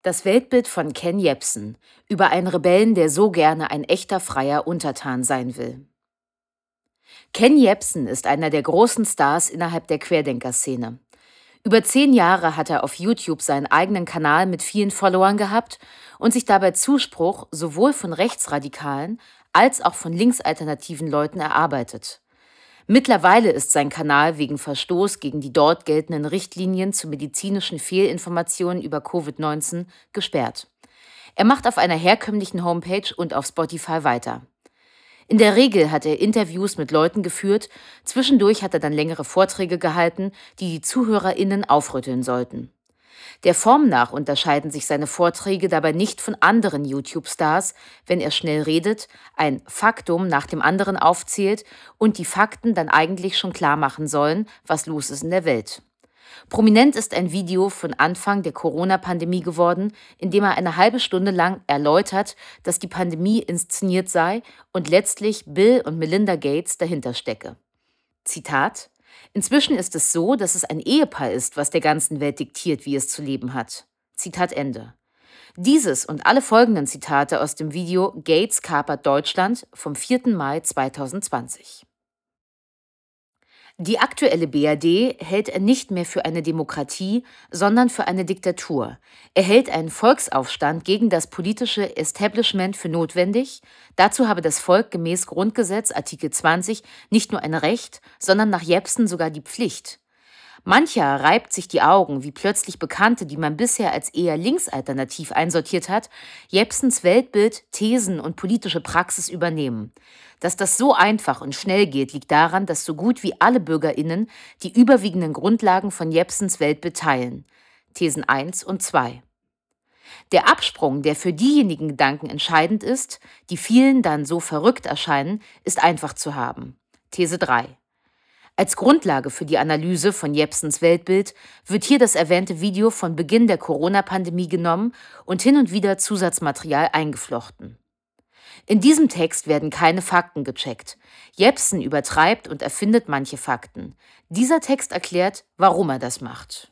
Das Weltbild von Ken Jebsen über einen Rebellen, der so gerne ein echter freier Untertan sein will. Ken Jebsen ist einer der großen Stars innerhalb der Querdenker-Szene. Über 10 Jahre hat er auf YouTube seinen eigenen Kanal mit vielen Followern gehabt und sich dabei Zuspruch sowohl von Rechtsradikalen als auch von linksalternativen Leuten erarbeitet. Mittlerweile ist sein Kanal wegen Verstoß gegen die dort geltenden Richtlinien zu medizinischen Fehlinformationen über Covid-19 gesperrt. Er macht auf einer herkömmlichen Homepage und auf Spotify weiter. In der Regel hat er Interviews mit Leuten geführt, zwischendurch hat er dann längere Vorträge gehalten, die ZuhörerInnen aufrütteln sollten. Der Form nach unterscheiden sich seine Vorträge dabei nicht von anderen YouTube-Stars, wenn er schnell redet, ein Faktum nach dem anderen aufzählt und die Fakten dann eigentlich schon klar machen sollen, was los ist in der Welt. Prominent ist ein Video von Anfang der Corona-Pandemie geworden, in dem er eine halbe Stunde lang erläutert, dass die Pandemie inszeniert sei und letztlich Bill und Melinda Gates dahinter stecke. Zitat: Inzwischen ist es so, dass es ein Ehepaar ist, was der ganzen Welt diktiert, wie es zu leben hat. Zitat Ende. Dieses und alle folgenden Zitate aus dem Video Gates kapert Deutschland vom 4. Mai 2020. Die aktuelle BRD hält er nicht mehr für eine Demokratie, sondern für eine Diktatur. Er hält einen Volksaufstand gegen das politische Establishment für notwendig. Dazu habe das Volk gemäß Grundgesetz Artikel 20 nicht nur ein Recht, sondern nach Jebsen sogar die Pflicht. Mancher reibt sich die Augen, wie plötzlich Bekannte, die man bisher als eher linksalternativ einsortiert hat, Jebsens Weltbild, Thesen und politische Praxis übernehmen. Dass das so einfach und schnell geht, liegt daran, dass so gut wie alle BürgerInnen die überwiegenden Grundlagen von Jebsens Weltbild teilen. Thesen 1 und 2. Der Absprung, der für diejenigen Gedanken entscheidend ist, die vielen dann so verrückt erscheinen, ist einfach zu haben. These 3. Als Grundlage für die Analyse von Jebsens Weltbild wird hier das erwähnte Video von Beginn der Corona-Pandemie genommen und hin und wieder Zusatzmaterial eingeflochten. In diesem Text werden keine Fakten gecheckt. Jebsen übertreibt und erfindet manche Fakten. Dieser Text erklärt, warum er das macht.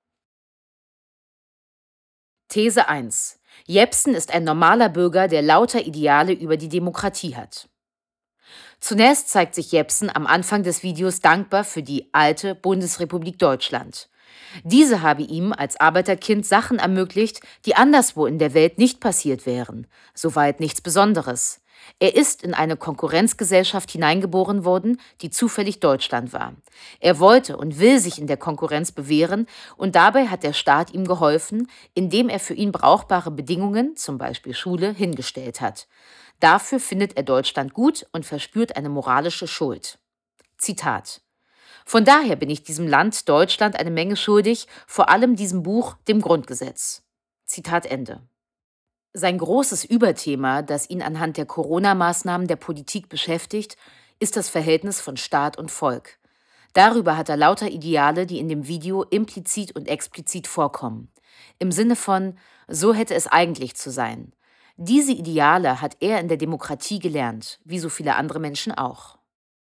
These 1. Jebsen ist ein normaler Bürger, der lauter Ideale über die Demokratie hat. Zunächst zeigt sich Jebsen am Anfang des Videos dankbar für die alte Bundesrepublik Deutschland. Diese habe ihm als Arbeiterkind Sachen ermöglicht, die anderswo in der Welt nicht passiert wären. Soweit nichts Besonderes. Er ist in eine Konkurrenzgesellschaft hineingeboren worden, die zufällig Deutschland war. Er wollte und will sich in der Konkurrenz bewähren und dabei hat der Staat ihm geholfen, indem er für ihn brauchbare Bedingungen, zum Beispiel Schule, hingestellt hat. Dafür findet er Deutschland gut und verspürt eine moralische Schuld. Zitat: Von daher bin ich diesem Land Deutschland eine Menge schuldig, vor allem diesem Buch, dem Grundgesetz. Zitat Ende. Sein großes Überthema, das ihn anhand der Corona-Maßnahmen der Politik beschäftigt, ist das Verhältnis von Staat und Volk. Darüber hat er lauter Ideale, die in dem Video implizit und explizit vorkommen. Im Sinne von, so hätte es eigentlich zu sein. Diese Ideale hat er in der Demokratie gelernt, wie so viele andere Menschen auch.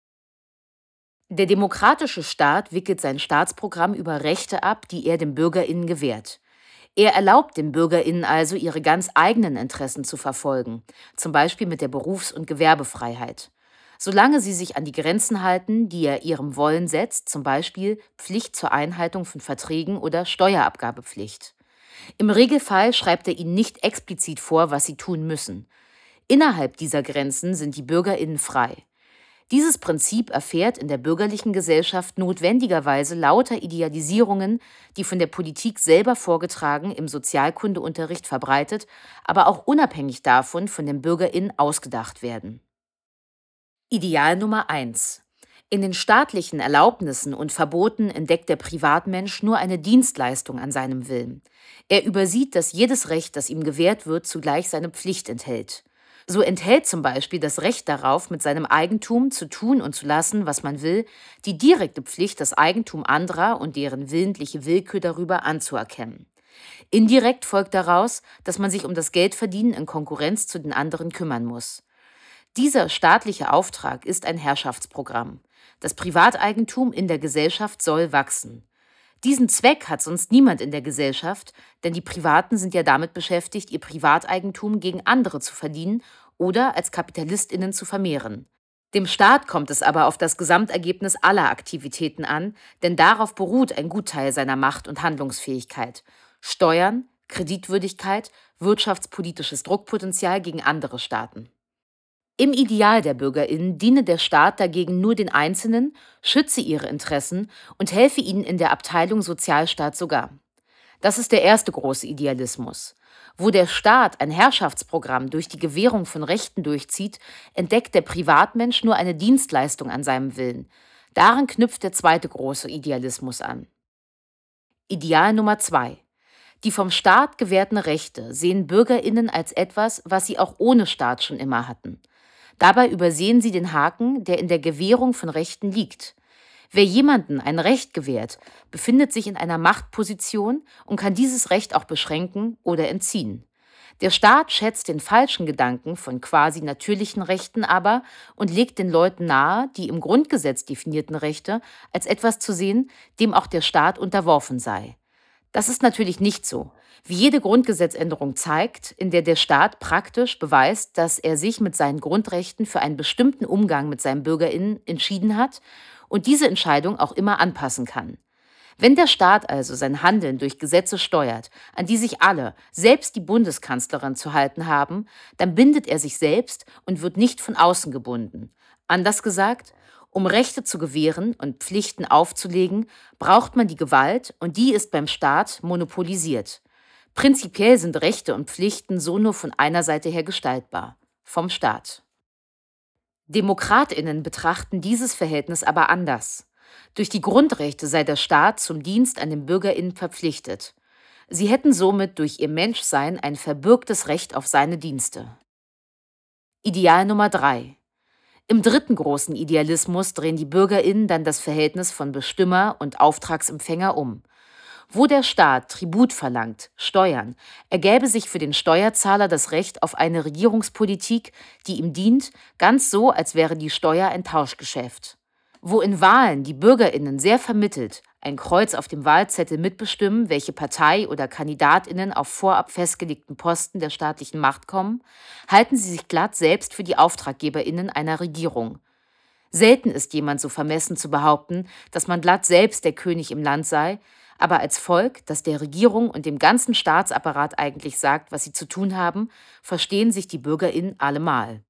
Der demokratische Staat wickelt sein Staatsprogramm über Rechte ab, die er den BürgerInnen gewährt. Er erlaubt den BürgerInnen also, ihre ganz eigenen Interessen zu verfolgen, zum Beispiel mit der Berufs- und Gewerbefreiheit. Solange sie sich an die Grenzen halten, die er ihrem Wollen setzt, zum Beispiel Pflicht zur Einhaltung von Verträgen oder Steuerabgabepflicht. Im Regelfall schreibt er ihnen nicht explizit vor, was sie tun müssen. Innerhalb dieser Grenzen sind die BürgerInnen frei. Dieses Prinzip erfährt in der bürgerlichen Gesellschaft notwendigerweise lauter Idealisierungen, die von der Politik selber vorgetragen, im Sozialkundeunterricht verbreitet, aber auch unabhängig davon von den BürgerInnen ausgedacht werden. Ideal Nummer 1. In den staatlichen Erlaubnissen und Verboten entdeckt der Privatmensch nur eine Dienstleistung an seinem Willen. Er übersieht, dass jedes Recht, das ihm gewährt wird, zugleich seine Pflicht enthält. So enthält zum Beispiel das Recht darauf, mit seinem Eigentum zu tun und zu lassen, was man will, die direkte Pflicht, das Eigentum anderer und deren willentliche Willkür darüber anzuerkennen. Indirekt folgt daraus, dass man sich um das Geldverdienen in Konkurrenz zu den anderen kümmern muss. Dieser staatliche Auftrag ist ein Herrschaftsprogramm. Das Privateigentum in der Gesellschaft soll wachsen. Diesen Zweck hat sonst niemand in der Gesellschaft, denn die Privaten sind ja damit beschäftigt, ihr Privateigentum gegen andere zu verdienen oder als KapitalistInnen zu vermehren. Dem Staat kommt es aber auf das Gesamtergebnis aller Aktivitäten an, denn darauf beruht ein Gutteil seiner Macht und Handlungsfähigkeit. Steuern, Kreditwürdigkeit, wirtschaftspolitisches Druckpotenzial gegen andere Staaten. Im Ideal der BürgerInnen diene der Staat dagegen nur den Einzelnen, schütze ihre Interessen und helfe ihnen in der Abteilung Sozialstaat sogar. Das ist der erste große Idealismus. Wo der Staat ein Herrschaftsprogramm durch die Gewährung von Rechten durchzieht, entdeckt der Privatmensch nur eine Dienstleistung an seinem Willen. Daran knüpft der zweite große Idealismus an. Ideal Nummer 2. Die vom Staat gewährten Rechte sehen BürgerInnen als etwas, was sie auch ohne Staat schon immer hatten. Dabei übersehen sie den Haken, der in der Gewährung von Rechten liegt. Wer jemandem ein Recht gewährt, befindet sich in einer Machtposition und kann dieses Recht auch beschränken oder entziehen. Der Staat schätzt den falschen Gedanken von quasi natürlichen Rechten aber und legt den Leuten nahe, die im Grundgesetz definierten Rechte als etwas zu sehen, dem auch der Staat unterworfen sei. Das ist natürlich nicht so. Wie jede Grundgesetzänderung zeigt, in der der Staat praktisch beweist, dass er sich mit seinen Grundrechten für einen bestimmten Umgang mit seinen BürgerInnen entschieden hat und diese Entscheidung auch immer anpassen kann. Wenn der Staat also sein Handeln durch Gesetze steuert, an die sich alle, selbst die Bundeskanzlerin, zu halten haben, dann bindet er sich selbst und wird nicht von außen gebunden. Anders gesagt, um Rechte zu gewähren und Pflichten aufzulegen, braucht man die Gewalt und die ist beim Staat monopolisiert. Prinzipiell sind Rechte und Pflichten so nur von einer Seite her gestaltbar, vom Staat. DemokratInnen betrachten dieses Verhältnis aber anders. Durch die Grundrechte sei der Staat zum Dienst an den BürgerInnen verpflichtet. Sie hätten somit durch ihr Menschsein ein verbürgtes Recht auf seine Dienste. Ideal Nummer 3. Im dritten großen Idealismus drehen die BürgerInnen dann das Verhältnis von Bestimmer und Auftragsempfänger um. Wo der Staat Tribut verlangt, Steuern, ergäbe sich für den Steuerzahler das Recht auf eine Regierungspolitik, die ihm dient, ganz so, als wäre die Steuer ein Tauschgeschäft. Wo in Wahlen die BürgerInnen sehr vermittelt ein Kreuz auf dem Wahlzettel mitbestimmen, welche Partei oder KandidatInnen auf vorab festgelegten Posten der staatlichen Macht kommen, halten sie sich glatt selbst für die AuftraggeberInnen einer Regierung. Selten ist jemand so vermessen zu behaupten, dass man glatt selbst der König im Land sei, aber als Volk, das der Regierung und dem ganzen Staatsapparat eigentlich sagt, was sie zu tun haben, verstehen sich die BürgerInnen allemal.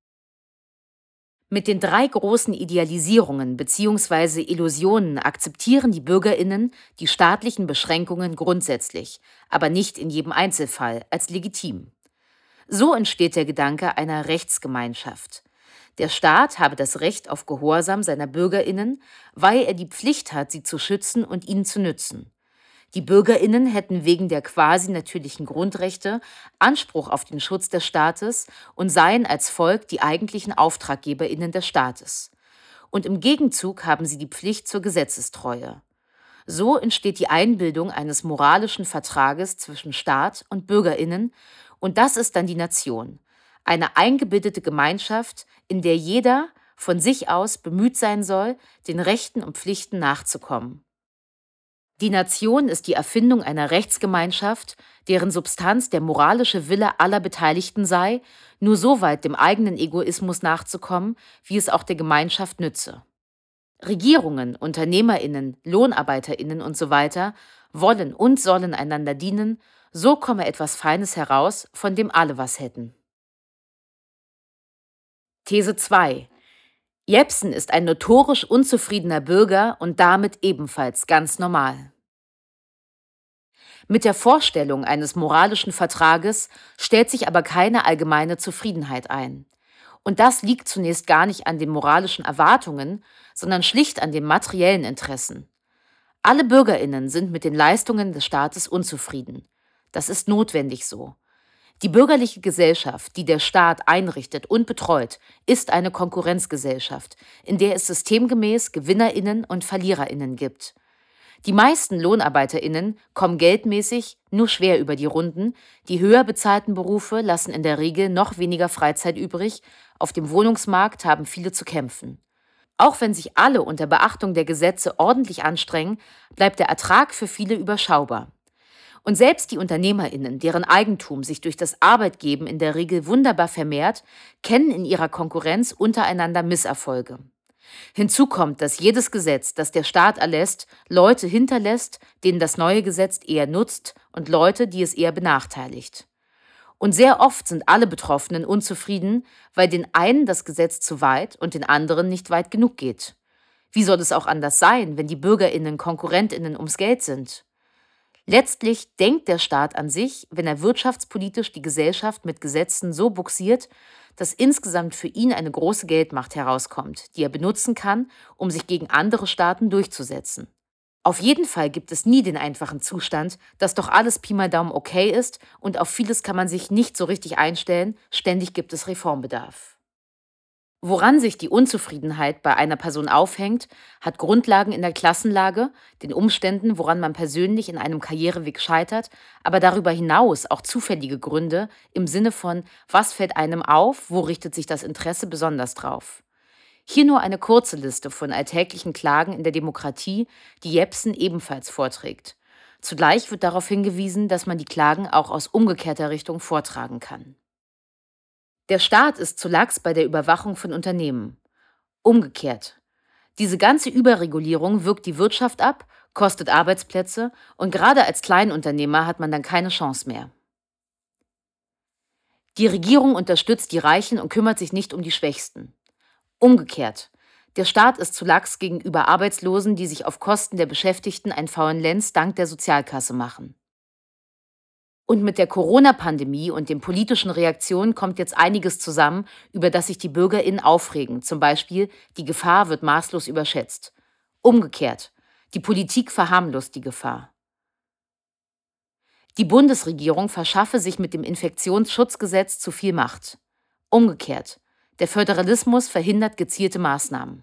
Mit den 3 großen Idealisierungen bzw. Illusionen akzeptieren die BürgerInnen die staatlichen Beschränkungen grundsätzlich, aber nicht in jedem Einzelfall als legitim. So entsteht der Gedanke einer Rechtsgemeinschaft. Der Staat habe das Recht auf Gehorsam seiner BürgerInnen, weil er die Pflicht hat, sie zu schützen und ihnen zu nützen. Die BürgerInnen hätten wegen der quasi natürlichen Grundrechte Anspruch auf den Schutz des Staates und seien als Volk die eigentlichen AuftraggeberInnen des Staates. Und im Gegenzug haben sie die Pflicht zur Gesetzestreue. So entsteht die Einbildung eines moralischen Vertrages zwischen Staat und BürgerInnen, und das ist dann die Nation. Eine eingebildete Gemeinschaft, in der jeder von sich aus bemüht sein soll, den Rechten und Pflichten nachzukommen. Die Nation ist die Erfindung einer Rechtsgemeinschaft, deren Substanz der moralische Wille aller Beteiligten sei, nur so weit dem eigenen Egoismus nachzukommen, wie es auch der Gemeinschaft nütze. Regierungen, UnternehmerInnen, LohnarbeiterInnen usw. wollen und sollen einander dienen, so komme etwas Feines heraus, von dem alle was hätten. These 2. Jepsen ist ein notorisch unzufriedener Bürger und damit ebenfalls ganz normal. Mit der Vorstellung eines moralischen Vertrages stellt sich aber keine allgemeine Zufriedenheit ein. Und das liegt zunächst gar nicht an den moralischen Erwartungen, sondern schlicht an den materiellen Interessen. Alle BürgerInnen sind mit den Leistungen des Staates unzufrieden. Das ist notwendig so. Die bürgerliche Gesellschaft, die der Staat einrichtet und betreut, ist eine Konkurrenzgesellschaft, in der es systemgemäß GewinnerInnen und VerliererInnen gibt. Die meisten LohnarbeiterInnen kommen geldmäßig nur schwer über die Runden, die höher bezahlten Berufe lassen in der Regel noch weniger Freizeit übrig, auf dem Wohnungsmarkt haben viele zu kämpfen. Auch wenn sich alle unter Beachtung der Gesetze ordentlich anstrengen, bleibt der Ertrag für viele überschaubar. Und selbst die UnternehmerInnen, deren Eigentum sich durch das Arbeitgeben in der Regel wunderbar vermehrt, kennen in ihrer Konkurrenz untereinander Misserfolge. Hinzu kommt, dass jedes Gesetz, das der Staat erlässt, Leute hinterlässt, denen das neue Gesetz eher nutzt und Leute, die es eher benachteiligt. Und sehr oft sind alle Betroffenen unzufrieden, weil den einen das Gesetz zu weit und den anderen nicht weit genug geht. Wie soll es auch anders sein, wenn die BürgerInnen KonkurrentInnen ums Geld sind? Letztlich denkt der Staat an sich, wenn er wirtschaftspolitisch die Gesellschaft mit Gesetzen so bugsiert, dass insgesamt für ihn eine große Geldmacht herauskommt, die er benutzen kann, um sich gegen andere Staaten durchzusetzen. Auf jeden Fall gibt es nie den einfachen Zustand, dass doch alles Pi mal Daumen okay ist und auf vieles kann man sich nicht so richtig einstellen, ständig gibt es Reformbedarf. Woran sich die Unzufriedenheit bei einer Person aufhängt, hat Grundlagen in der Klassenlage, den Umständen, woran man persönlich in einem Karriereweg scheitert, aber darüber hinaus auch zufällige Gründe im Sinne von, was fällt einem auf, wo richtet sich das Interesse besonders drauf. Hier nur eine kurze Liste von alltäglichen Klagen in der Demokratie, die Jepsen ebenfalls vorträgt. Zugleich wird darauf hingewiesen, dass man die Klagen auch aus umgekehrter Richtung vortragen kann. Der Staat ist zu lax bei der Überwachung von Unternehmen. Umgekehrt. Diese ganze Überregulierung wirkt die Wirtschaft ab, kostet Arbeitsplätze und gerade als Kleinunternehmer hat man dann keine Chance mehr. Die Regierung unterstützt die Reichen und kümmert sich nicht um die Schwächsten. Umgekehrt. Der Staat ist zu lax gegenüber Arbeitslosen, die sich auf Kosten der Beschäftigten einen faulen Lenz dank der Sozialkasse machen. Und mit der Corona-Pandemie und den politischen Reaktionen kommt jetzt einiges zusammen, über das sich die BürgerInnen aufregen. Zum Beispiel, die Gefahr wird maßlos überschätzt. Umgekehrt, die Politik verharmlost die Gefahr. Die Bundesregierung verschaffe sich mit dem Infektionsschutzgesetz zu viel Macht. Umgekehrt, der Föderalismus verhindert gezielte Maßnahmen.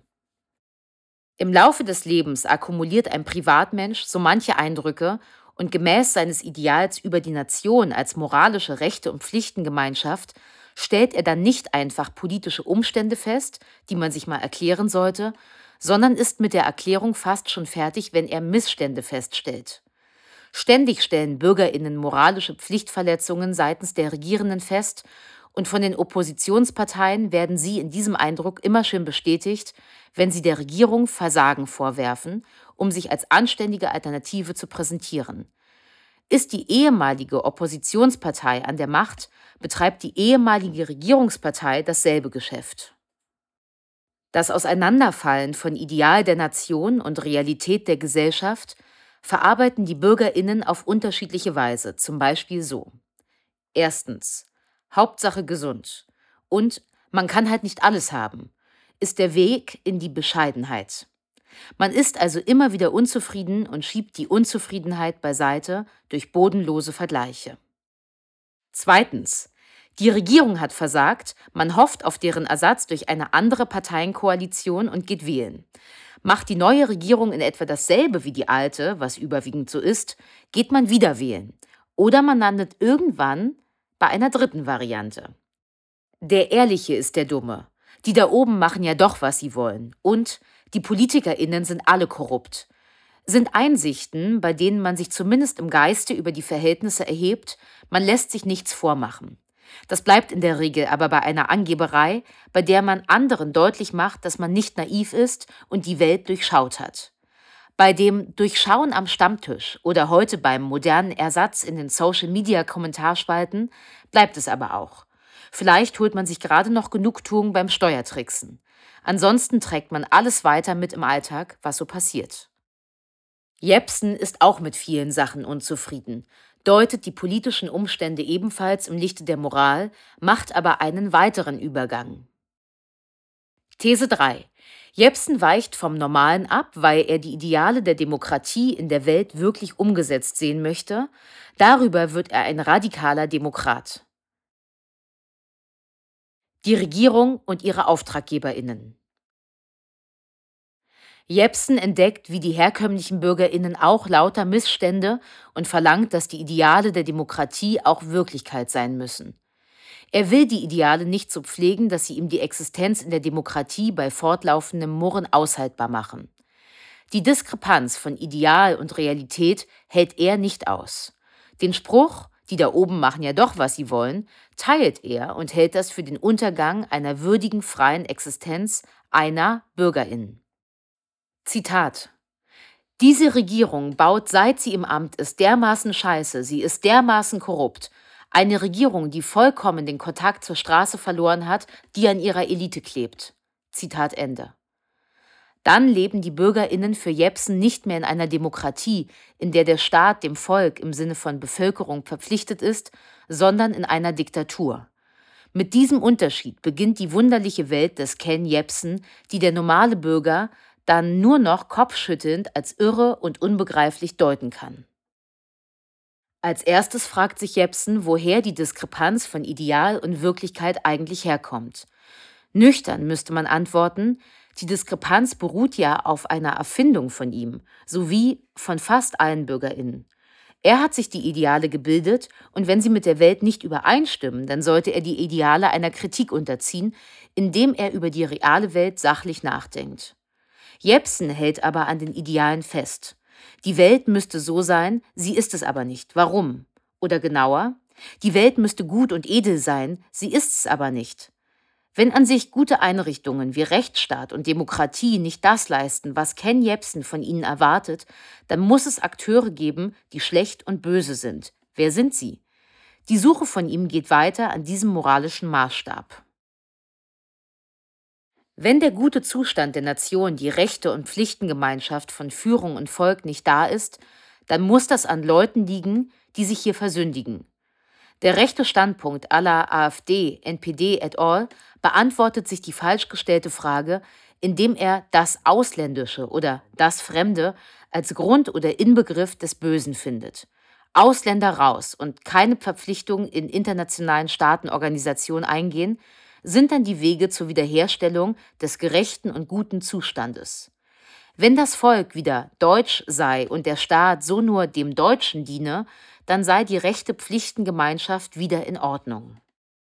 Im Laufe des Lebens akkumuliert ein Privatmensch so manche Eindrücke und gemäß seines Ideals über die Nation als moralische Rechte- und Pflichtengemeinschaft stellt er dann nicht einfach politische Umstände fest, die man sich mal erklären sollte, sondern ist mit der Erklärung fast schon fertig, wenn er Missstände feststellt. Ständig stellen BürgerInnen moralische Pflichtverletzungen seitens der Regierenden fest und von den Oppositionsparteien werden sie in diesem Eindruck immer schön bestätigt, wenn sie der Regierung Versagen vorwerfen, um sich als anständige Alternative zu präsentieren. Ist die ehemalige Oppositionspartei an der Macht, betreibt die ehemalige Regierungspartei dasselbe Geschäft. Das Auseinanderfallen von Ideal der Nation und Realität der Gesellschaft verarbeiten die BürgerInnen auf unterschiedliche Weise, zum Beispiel so. Erstens. Hauptsache gesund. Und man kann halt nicht alles haben, ist der Weg in die Bescheidenheit. Man ist also immer wieder unzufrieden und schiebt die Unzufriedenheit beiseite durch bodenlose Vergleiche. Zweitens. Die Regierung hat versagt, man hofft auf deren Ersatz durch eine andere Parteienkoalition und geht wählen. Macht die neue Regierung in etwa dasselbe wie die alte, was überwiegend so ist, geht man wieder wählen. Oder man landet irgendwann bei einer dritten Variante. Der Ehrliche ist der Dumme. Die da oben machen ja doch, was sie wollen. Und die PolitikerInnen sind alle korrupt. Sind Einsichten, bei denen man sich zumindest im Geiste über die Verhältnisse erhebt, man lässt sich nichts vormachen. Das bleibt in der Regel aber bei einer Angeberei, bei der man anderen deutlich macht, dass man nicht naiv ist und die Welt durchschaut hat. Bei dem Durchschauen am Stammtisch oder heute beim modernen Ersatz in den Social-Media-Kommentarspalten bleibt es aber auch. Vielleicht holt man sich gerade noch Genugtuung beim Steuertricksen. Ansonsten trägt man alles weiter mit im Alltag, was so passiert. Jepsen ist auch mit vielen Sachen unzufrieden, deutet die politischen Umstände ebenfalls im Lichte der Moral, macht aber einen weiteren Übergang. These 3. Jepsen weicht vom Normalen ab, weil er die Ideale der Demokratie in der Welt wirklich umgesetzt sehen möchte. Darüber wird er ein radikaler Demokrat. Die Regierung und ihre AuftraggeberInnen. Jepsen entdeckt wie die herkömmlichen BürgerInnen auch lauter Missstände und verlangt, dass die Ideale der Demokratie auch Wirklichkeit sein müssen. Er will die Ideale nicht so pflegen, dass sie ihm die Existenz in der Demokratie bei fortlaufendem Murren aushaltbar machen. Die Diskrepanz von Ideal und Realität hält er nicht aus. Den Spruch, die da oben machen ja doch, was sie wollen, teilt er und hält das für den Untergang einer würdigen freien Existenz einer BürgerInnen. Zitat: Diese Regierung baut, seit sie im Amt ist, dermaßen Scheiße, sie ist dermaßen korrupt. Eine Regierung, die vollkommen den Kontakt zur Straße verloren hat, die an ihrer Elite klebt. Zitat Ende. Dann leben die BürgerInnen für Jepsen nicht mehr in einer Demokratie, in der der Staat dem Volk im Sinne von Bevölkerung verpflichtet ist, sondern in einer Diktatur. Mit diesem Unterschied beginnt die wunderliche Welt des Ken Jepsen, die der normale Bürger dann nur noch kopfschüttelnd als irre und unbegreiflich deuten kann. Als erstes fragt sich Jepsen, woher die Diskrepanz von Ideal und Wirklichkeit eigentlich herkommt. Nüchtern müsste man antworten, die Diskrepanz beruht ja auf einer Erfindung von ihm, sowie von fast allen BürgerInnen. Er hat sich die Ideale gebildet und wenn sie mit der Welt nicht übereinstimmen, dann sollte er die Ideale einer Kritik unterziehen, indem er über die reale Welt sachlich nachdenkt. Jepsen hält aber an den Idealen fest. Die Welt müsste so sein, sie ist es aber nicht. Warum? Oder genauer, die Welt müsste gut und edel sein, sie ist es aber nicht. Wenn an sich gute Einrichtungen wie Rechtsstaat und Demokratie nicht das leisten, was Ken Jepsen von ihnen erwartet, dann muss es Akteure geben, die schlecht und böse sind. Wer sind sie? Die Suche von ihm geht weiter an diesem moralischen Maßstab. Wenn der gute Zustand der Nation, die Rechte- und Pflichtengemeinschaft von Führung und Volk nicht da ist, dann muss das an Leuten liegen, die sich hier versündigen. Der rechte Standpunkt aller AfD, NPD et al. Beantwortet sich die falsch gestellte Frage, indem er das Ausländische oder das Fremde als Grund oder Inbegriff des Bösen findet. Ausländer raus und keine Verpflichtungen in internationalen Staatenorganisationen eingehen, sind dann die Wege zur Wiederherstellung des gerechten und guten Zustandes. Wenn das Volk wieder deutsch sei und der Staat so nur dem Deutschen diene, dann sei die rechte Pflichtengemeinschaft wieder in Ordnung.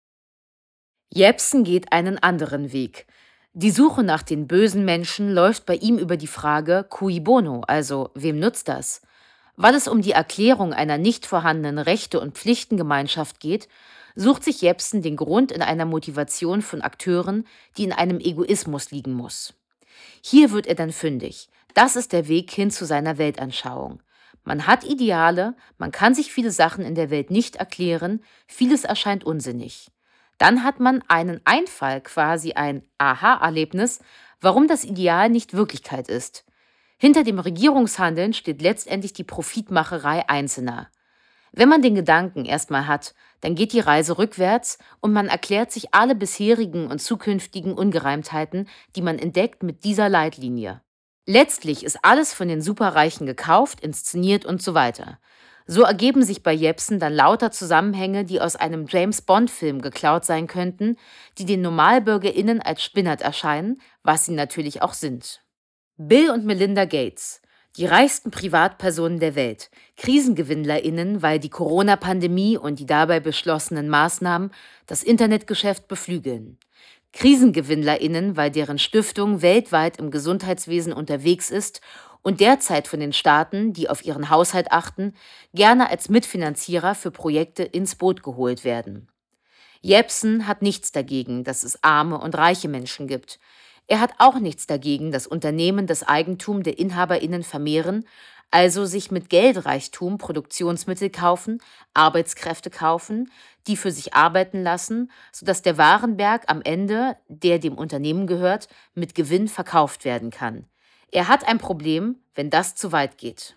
Jepsen geht einen anderen Weg. Die Suche nach den bösen Menschen läuft bei ihm über die Frage cui bono, also wem nutzt das? Weil es um die Erklärung einer nicht vorhandenen Rechte- und Pflichtengemeinschaft geht, sucht sich Jepsen den Grund in einer Motivation von Akteuren, die in einem Egoismus liegen muss. Hier wird er dann fündig. Das ist der Weg hin zu seiner Weltanschauung. Man hat Ideale, man kann sich viele Sachen in der Welt nicht erklären, vieles erscheint unsinnig. Dann hat man einen Einfall, quasi ein Aha-Erlebnis, warum das Ideal nicht Wirklichkeit ist. Hinter dem Regierungshandeln steht letztendlich die Profitmacherei Einzelner. Wenn man den Gedanken erstmal hat, dann geht die Reise rückwärts und man erklärt sich alle bisherigen und zukünftigen Ungereimtheiten, die man entdeckt, mit dieser Leitlinie. Letztlich ist alles von den Superreichen gekauft, inszeniert und so weiter. So ergeben sich bei Jepsen dann lauter Zusammenhänge, die aus einem James-Bond-Film geklaut sein könnten, die den NormalbürgerInnen als spinnert erscheinen, was sie natürlich auch sind. Bill und Melinda Gates, die reichsten Privatpersonen der Welt, KrisengewinnlerInnen, weil die Corona-Pandemie und die dabei beschlossenen Maßnahmen das Internetgeschäft beflügeln. KrisengewinnlerInnen, weil deren Stiftung weltweit im Gesundheitswesen unterwegs ist und derzeit von den Staaten, die auf ihren Haushalt achten, gerne als Mitfinanzierer für Projekte ins Boot geholt werden. Jepsen hat nichts dagegen, dass es arme und reiche Menschen gibt. Er hat auch nichts dagegen, dass Unternehmen das Eigentum der InhaberInnen vermehren, also sich mit Geldreichtum Produktionsmittel kaufen, Arbeitskräfte kaufen, die für sich arbeiten lassen, sodass der Warenberg am Ende, der dem Unternehmen gehört, mit Gewinn verkauft werden kann. Er hat ein Problem, wenn das zu weit geht.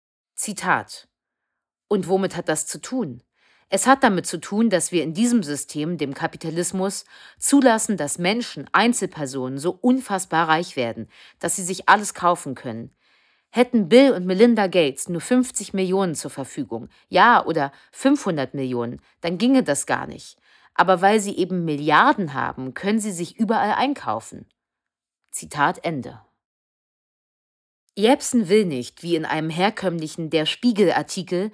Zitat: Und womit hat das zu tun? Es hat damit zu tun, dass wir in diesem System, dem Kapitalismus, zulassen, dass Menschen, Einzelpersonen so unfassbar reich werden, dass sie sich alles kaufen können. Hätten Bill und Melinda Gates nur 50 Millionen zur Verfügung, ja, oder 500 Millionen, dann ginge das gar nicht. Aber weil sie eben Milliarden haben, können sie sich überall einkaufen. Zitat Ende. Jepsen will nicht, wie in einem herkömmlichen Der Spiegel-Artikel,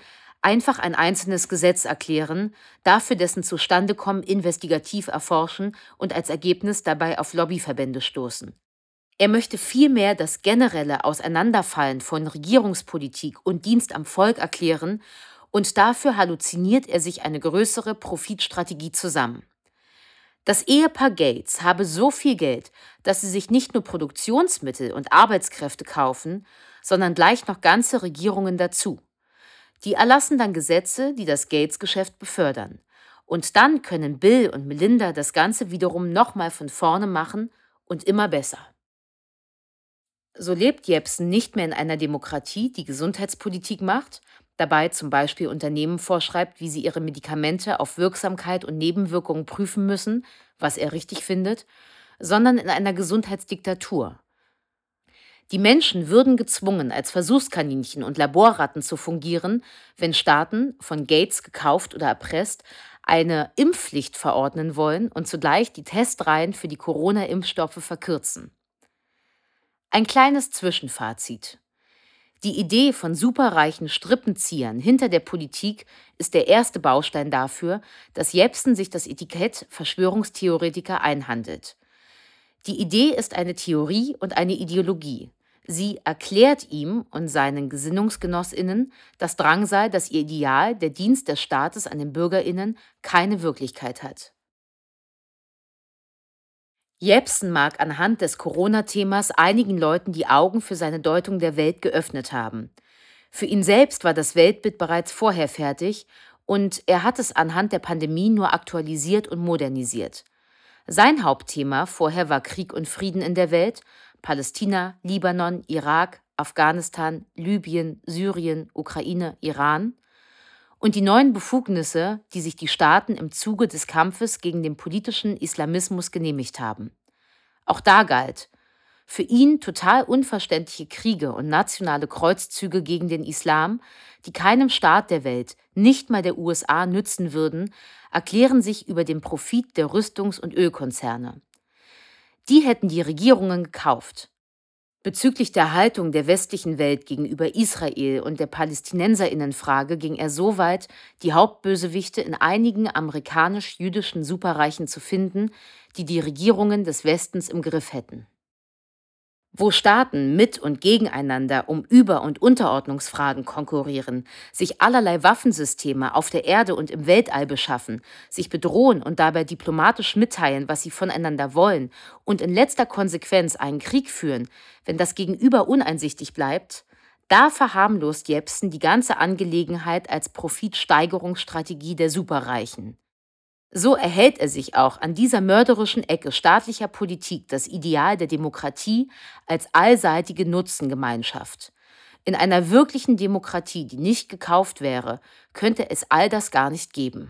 einfach ein einzelnes Gesetz erklären, dafür dessen Zustandekommen investigativ erforschen und als Ergebnis dabei auf Lobbyverbände stoßen. Er möchte vielmehr das generelle Auseinanderfallen von Regierungspolitik und Dienst am Volk erklären, und dafür halluziniert er sich eine größere Profitstrategie zusammen. Das Ehepaar Gates habe so viel Geld, dass sie sich nicht nur Produktionsmittel und Arbeitskräfte kaufen, sondern gleich noch ganze Regierungen dazu. Die erlassen dann Gesetze, die das Gates-Geschäft befördern. Und dann können Bill und Melinda das Ganze wiederum nochmal von vorne machen und immer besser. So lebt Jepsen nicht mehr in einer Demokratie, die Gesundheitspolitik macht, dabei zum Beispiel Unternehmen vorschreibt, wie sie ihre Medikamente auf Wirksamkeit und Nebenwirkungen prüfen müssen, was er richtig findet, sondern in einer Gesundheitsdiktatur. Die Menschen würden gezwungen, als Versuchskaninchen und Laborratten zu fungieren, wenn Staaten, von Gates gekauft oder erpresst, eine Impfpflicht verordnen wollen und zugleich die Testreihen für die Corona-Impfstoffe verkürzen. Ein kleines Zwischenfazit. Die Idee von superreichen Strippenziehern hinter der Politik ist der erste Baustein dafür, dass Jepsen sich das Etikett Verschwörungstheoretiker einhandelt. Die Idee ist eine Theorie und eine Ideologie. Sie erklärt ihm und seinen GesinnungsgenossInnen das Drangsal, dass ihr Ideal, der Dienst des Staates an den BürgerInnen, keine Wirklichkeit hat. Jepsen mag anhand des Corona-Themas einigen Leuten die Augen für seine Deutung der Welt geöffnet haben. Für ihn selbst war das Weltbild bereits vorher fertig und er hat es anhand der Pandemie nur aktualisiert und modernisiert. Sein Hauptthema vorher war Krieg und Frieden in der Welt: Palästina, Libanon, Irak, Afghanistan, Libyen, Syrien, Ukraine, Iran. Und die neuen Befugnisse, die sich die Staaten im Zuge des Kampfes gegen den politischen Islamismus genehmigt haben. Auch da galt: Für ihn total unverständliche Kriege und nationale Kreuzzüge gegen den Islam, die keinem Staat der Welt, nicht mal der USA, nützen würden, erklären sich über den Profit der Rüstungs- und Ölkonzerne. Die hätten die Regierungen gekauft. Bezüglich der Haltung der westlichen Welt gegenüber Israel und der Palästinenserinnenfrage ging er so weit, die Hauptbösewichte in einigen amerikanisch-jüdischen Superreichen zu finden, die die Regierungen des Westens im Griff hätten. Wo Staaten mit und gegeneinander um Über- und Unterordnungsfragen konkurrieren, sich allerlei Waffensysteme auf der Erde und im Weltall beschaffen, sich bedrohen und dabei diplomatisch mitteilen, was sie voneinander wollen und in letzter Konsequenz einen Krieg führen, wenn das Gegenüber uneinsichtig bleibt, da verharmlost Jepsen die ganze Angelegenheit als Profitsteigerungsstrategie der Superreichen. So erhält er sich auch an dieser mörderischen Ecke staatlicher Politik das Ideal der Demokratie als allseitige Nutzengemeinschaft. In einer wirklichen Demokratie, die nicht gekauft wäre, könnte es all das gar nicht geben.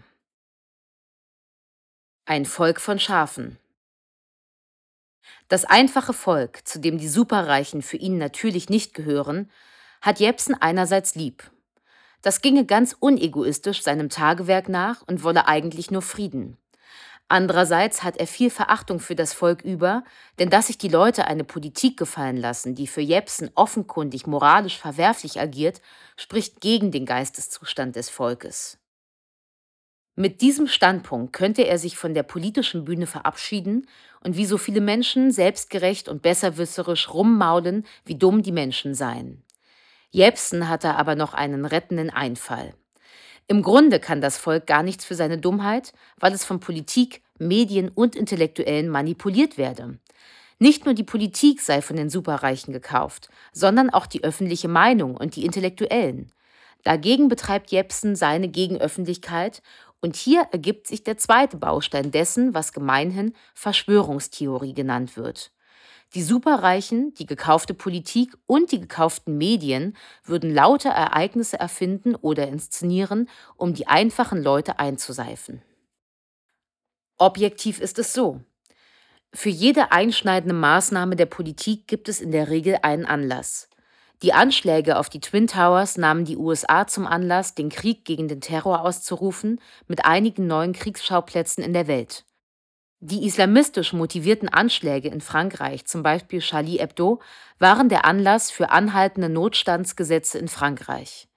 Ein Volk von Schafen. Das einfache Volk, zu dem die Superreichen für ihn natürlich nicht gehören, hat Jepsen einerseits lieb. Das ginge ganz unegoistisch seinem Tagewerk nach und wolle eigentlich nur Frieden. Andererseits hat er viel Verachtung für das Volk über, denn dass sich die Leute eine Politik gefallen lassen, die für Jepsen offenkundig moralisch verwerflich agiert, spricht gegen den Geisteszustand des Volkes. Mit diesem Standpunkt könnte er sich von der politischen Bühne verabschieden und wie so viele Menschen selbstgerecht und besserwisserisch rummaulen, wie dumm die Menschen seien. Jepsen hatte aber noch einen rettenden Einfall. Im Grunde kann das Volk gar nichts für seine Dummheit, weil es von Politik, Medien und Intellektuellen manipuliert werde. Nicht nur die Politik sei von den Superreichen gekauft, sondern auch die öffentliche Meinung und die Intellektuellen. Dagegen betreibt Jepsen seine Gegenöffentlichkeit und hier ergibt sich der zweite Baustein dessen, was gemeinhin Verschwörungstheorie genannt wird. Die Superreichen, die gekaufte Politik und die gekauften Medien würden lauter Ereignisse erfinden oder inszenieren, um die einfachen Leute einzuseifen. Objektiv ist es so: Für jede einschneidende Maßnahme der Politik gibt es in der Regel einen Anlass. Die Anschläge auf die Twin Towers nahmen die USA zum Anlass, den Krieg gegen den Terror auszurufen, mit einigen neuen Kriegsschauplätzen in der Welt. Die islamistisch motivierten Anschläge in Frankreich, zum Beispiel Charlie Hebdo, waren der Anlass für anhaltende Notstandsgesetze in Frankreich.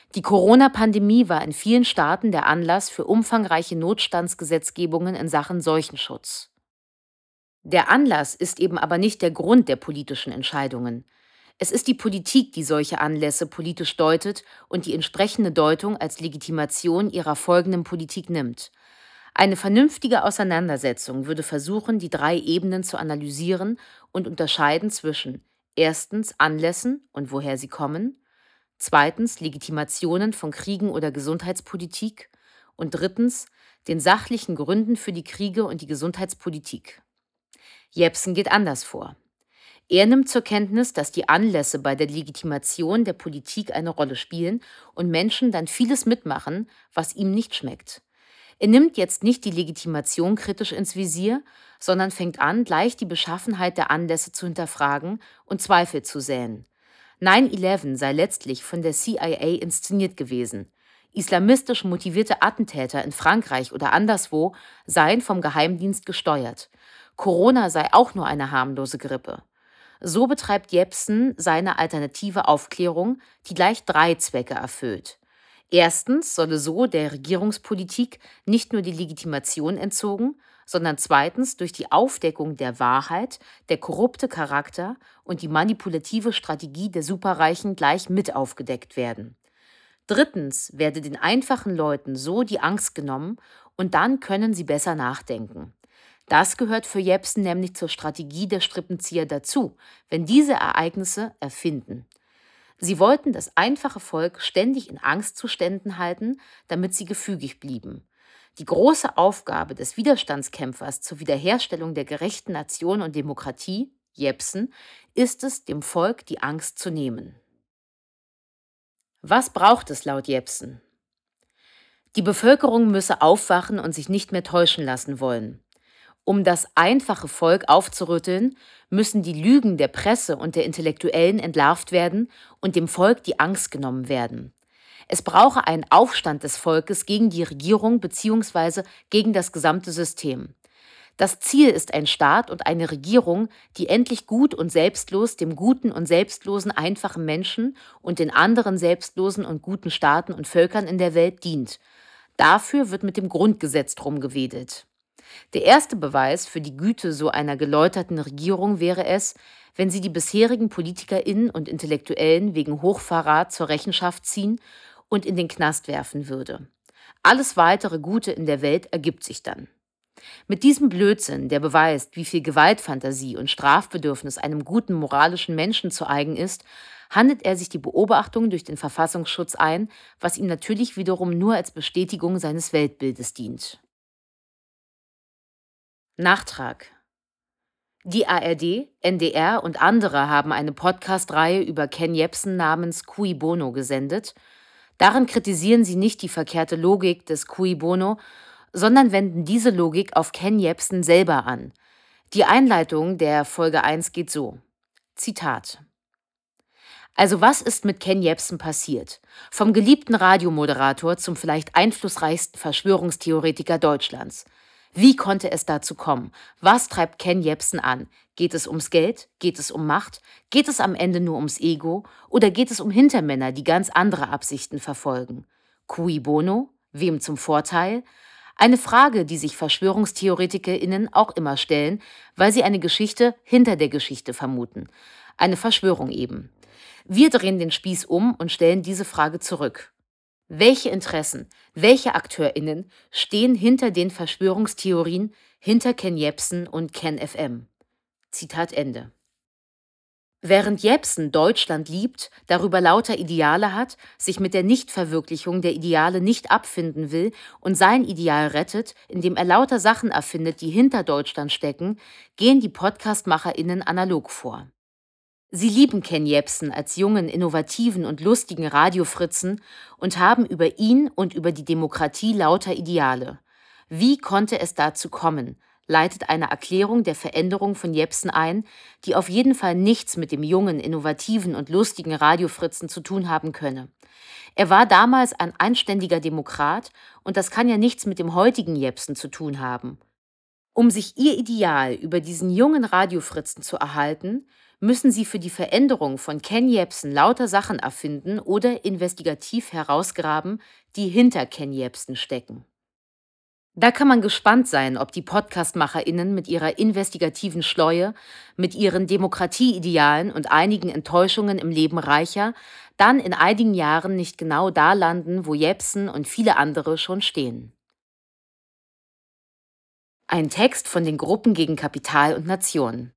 Die Corona-Pandemie war in vielen Staaten der Anlass für umfangreiche Notstandsgesetzgebungen in Sachen Seuchenschutz. Der Anlass ist eben aber nicht der Grund der politischen Entscheidungen. Es ist die Politik, die solche Anlässe politisch deutet und die entsprechende Deutung als Legitimation ihrer folgenden Politik nimmt. Eine vernünftige Auseinandersetzung würde versuchen, die drei Ebenen zu analysieren und unterscheiden zwischen erstens Anlässen und woher sie kommen, zweitens Legitimationen von Kriegen oder Gesundheitspolitik und drittens den sachlichen Gründen für die Kriege und die Gesundheitspolitik. Jepsen geht anders vor. Er nimmt zur Kenntnis, dass die Anlässe bei der Legitimation der Politik eine Rolle spielen und Menschen dann vieles mitmachen, was ihm nicht schmeckt. Er nimmt jetzt nicht die Legitimation kritisch ins Visier, sondern fängt an, gleich die Beschaffenheit der Anlässe zu hinterfragen und Zweifel zu säen. 9/11 sei letztlich von der CIA inszeniert gewesen. Islamistisch motivierte Attentäter in Frankreich oder anderswo seien vom Geheimdienst gesteuert. Corona sei auch nur eine harmlose Grippe. So betreibt Jepsen seine alternative Aufklärung, die gleich drei Zwecke erfüllt. Erstens solle so der Regierungspolitik nicht nur die Legitimation entzogen, sondern zweitens durch die Aufdeckung der Wahrheit der korrupte Charakter und die manipulative Strategie der Superreichen gleich mit aufgedeckt werden. Drittens werde den einfachen Leuten so die Angst genommen und dann können sie besser nachdenken. Das gehört für Jepsen nämlich zur Strategie der Strippenzieher dazu, wenn diese Ereignisse erfinden. Sie wollten das einfache Volk ständig in Angstzuständen halten, damit sie gefügig blieben. Die große Aufgabe des Widerstandskämpfers zur Wiederherstellung der gerechten Nation und Demokratie, Jepsen, ist es, dem Volk die Angst zu nehmen. Was braucht es laut Jepsen? Die Bevölkerung müsse aufwachen und sich nicht mehr täuschen lassen wollen. Um das einfache Volk aufzurütteln, müssen die Lügen der Presse und der Intellektuellen entlarvt werden und dem Volk die Angst genommen werden. Es brauche einen Aufstand des Volkes gegen die Regierung bzw. gegen das gesamte System. Das Ziel ist ein Staat und eine Regierung, die endlich gut und selbstlos dem guten und selbstlosen einfachen Menschen und den anderen selbstlosen und guten Staaten und Völkern in der Welt dient. Dafür wird mit dem Grundgesetz drum gewedelt. Der erste Beweis für die Güte so einer geläuterten Regierung wäre es, wenn sie die bisherigen PolitikerInnen und Intellektuellen wegen Hochverrat zur Rechenschaft ziehen und in den Knast werfen würde. Alles weitere Gute in der Welt ergibt sich dann. Mit diesem Blödsinn, der beweist, wie viel Gewaltfantasie und Strafbedürfnis einem guten moralischen Menschen zu eigen ist, handelt er sich die Beobachtung durch den Verfassungsschutz ein, was ihm natürlich wiederum nur als Bestätigung seines Weltbildes dient. Nachtrag: Die ARD, NDR und andere haben eine Podcast-Reihe über Ken Jepsen namens Cui Bono gesendet. Darin kritisieren sie nicht die verkehrte Logik des Cui Bono, sondern wenden diese Logik auf Ken Jepsen selber an. Die Einleitung der Folge 1 geht so: Zitat: Also was ist mit Ken Jepsen passiert? Vom geliebten Radiomoderator zum vielleicht einflussreichsten Verschwörungstheoretiker Deutschlands. Wie konnte es dazu kommen? Was treibt Ken Jepsen an? Geht es ums Geld? Geht es um Macht? Geht es am Ende nur ums Ego? Oder geht es um Hintermänner, die ganz andere Absichten verfolgen? Cui bono? Wem zum Vorteil? Eine Frage, die sich VerschwörungstheoretikerInnen auch immer stellen, weil sie eine Geschichte hinter der Geschichte vermuten. Eine Verschwörung eben. Wir drehen den Spieß um und stellen diese Frage zurück. Welche Interessen, welche AkteurInnen stehen hinter den Verschwörungstheorien, hinter Ken Jepsen und Ken FM? Zitat Ende. Während Jepsen Deutschland liebt, darüber lauter Ideale hat, sich mit der Nichtverwirklichung der Ideale nicht abfinden will und sein Ideal rettet, indem er lauter Sachen erfindet, die hinter Deutschland stecken, gehen die Podcast-MacherInnen analog vor. Sie lieben Ken Jepsen als jungen, innovativen und lustigen Radiofritzen und haben über ihn und über die Demokratie lauter Ideale. Wie konnte es dazu kommen, leitet eine Erklärung der Veränderung von Jepsen ein, die auf jeden Fall nichts mit dem jungen, innovativen und lustigen Radiofritzen zu tun haben könne. Er war damals ein anständiger Demokrat und das kann ja nichts mit dem heutigen Jepsen zu tun haben. Um sich ihr Ideal über diesen jungen Radiofritzen zu erhalten, müssen sie für die Veränderung von Ken Jebsen lauter Sachen erfinden oder investigativ herausgraben, die hinter Ken Jebsen stecken. Da kann man gespannt sein, ob die Podcastmacherinnen mit ihrer investigativen Schleue, mit ihren Demokratieidealen und einigen Enttäuschungen im Leben Reicher dann in einigen Jahren nicht genau da landen, wo Jepsen und viele andere schon stehen. Ein Text von den Gruppen gegen Kapital und Nation.